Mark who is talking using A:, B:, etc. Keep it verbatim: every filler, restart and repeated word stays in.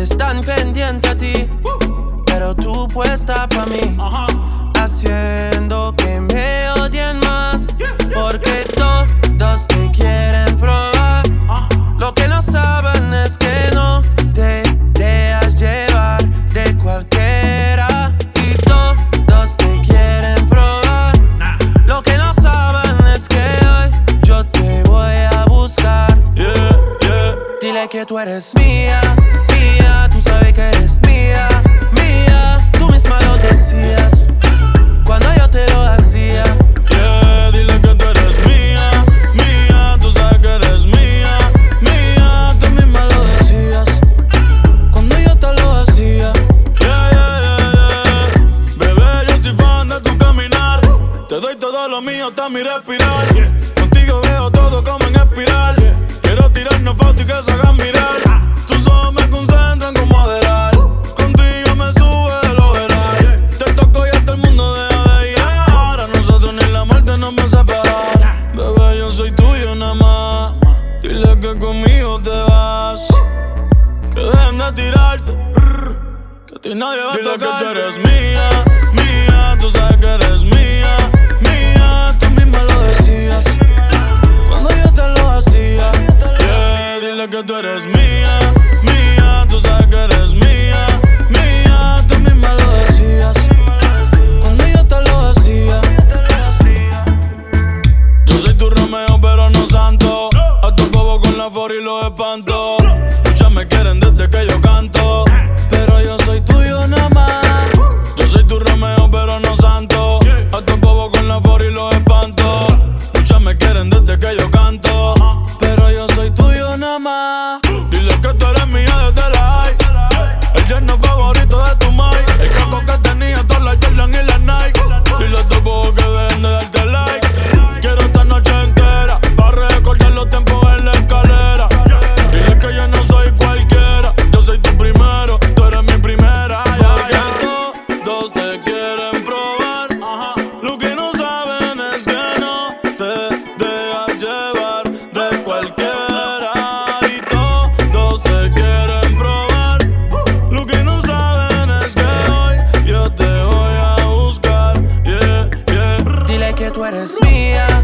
A: están pendientes a ti, pero tú puesta pa' mí, haciendo que me odien más, porque todos te quieren probar. Lo que no saben es que no te dejas llevar de cualquiera, y todos te quieren probar. Lo que no saben es que hoy yo te voy a buscar.
B: Yeah, yeah.
A: Dile que tú eres mía, mía, tú sabes que eres mía, mía. Tú misma lo decías cuando yo te lo hacía.
B: Yeah, dile que tú eres mía, mía, tú sabes que eres mía, mía. Tú misma lo decías cuando yo te lo hacía. Yeah, yeah, yeah, yeah. Bebé, yo soy fan de tu caminar. Te doy todo lo mío hasta mi respirar. Contigo veo todo como en espiral. Quiero tirarnos fotos y que se hagan mirar. Tus ojos me concentran como adelar. Contigo me sube el overall. Te toco y hasta el mundo deja de llegar. A nosotros ni la muerte nos va a separar. Bebé, yo soy tuyo nada más. Dile que conmigo te vas. Que dejen de tirarte. Que a ti nadie va a tocar. Dile que tú eres mía, mía. Tú sabes que eres mía, mía. Tú misma lo decías cuando yo te lo hacía. Yeah, dile que tú eres mía, mía. Tú sabes que eres mía, mía. Tú misma lo decías cuando yo te lo hacía. Yo soy tu Romeo pero no santo. A tu bobo con la for y los espanto. Muchas me quieren desde que yo canto, pero yo soy tuyo nada más. Yo soy tu Romeo pero no santo. A tu bobo con la for y los espanto. Muchas me quieren desde que yo canto, pero yo soy tuyo nada más. Dile que tú eres mía desde la high. El yerno favorito de tu mai. El capo que tenía todas las Jordan y las Nike. Dile a tu bobo que dejen de darte like. Quiero esta noche entera pa' recordar los tiempos en la escalera. Dile que yo no soy cualquiera. Yo soy tu primero, tú eres mi primera. Porque todos te quieren probar. Lo que no saben es que no te dejas llevar de cualquiera. Y todos te quieren probar. Lo que no saben es que hoy yo te voy a buscar. Yeah, yeah.
A: Dile que tú eres mía,